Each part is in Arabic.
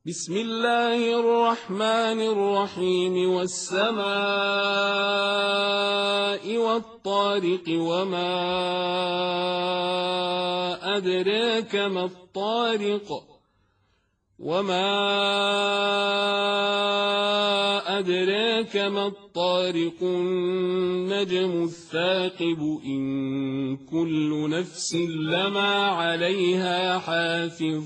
بسم الله الرحمن الرحيم والسماء والطارق وما أدراك ما الطارق النجم الثاقب إن كل نفس لما عليها حافظ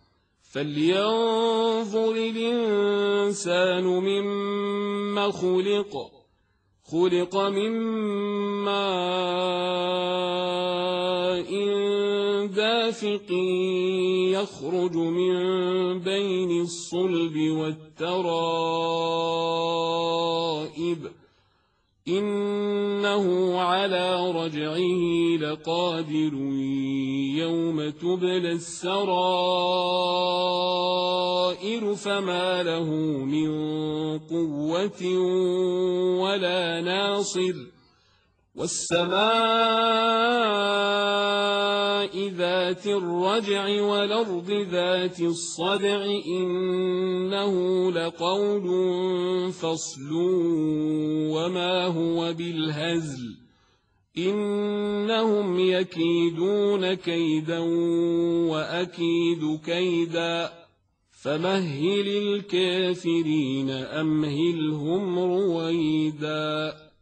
فلينظر الإنسان مما خلق من ماء دافق يخرج من بين الصلب والترائب إنه على رجعه لقادر يوم تبلى السرائر فما له من قوة ولا ناصر والسماء ذات الرجع والأرض ذات الصدع إنه لقول فصل وما هو بالهزل إنهم يكيدون كيدا وأكيد كيدا فمهل الكافرين أمهلهم رويدا.